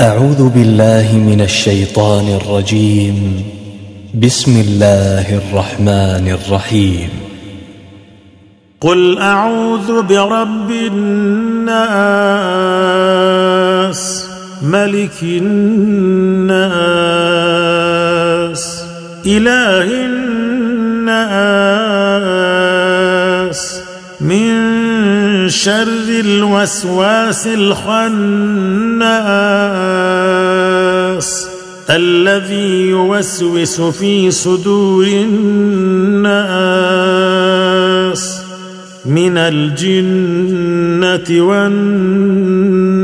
أعوذ بالله من الشيطان الرجيم. بسم الله الرحمن الرحيم. قل أعوذ برب الناس ملك الناس إله الناس من شر الوسواس الخناس الذي يوسوس في صدور الناس من الجنة والناس.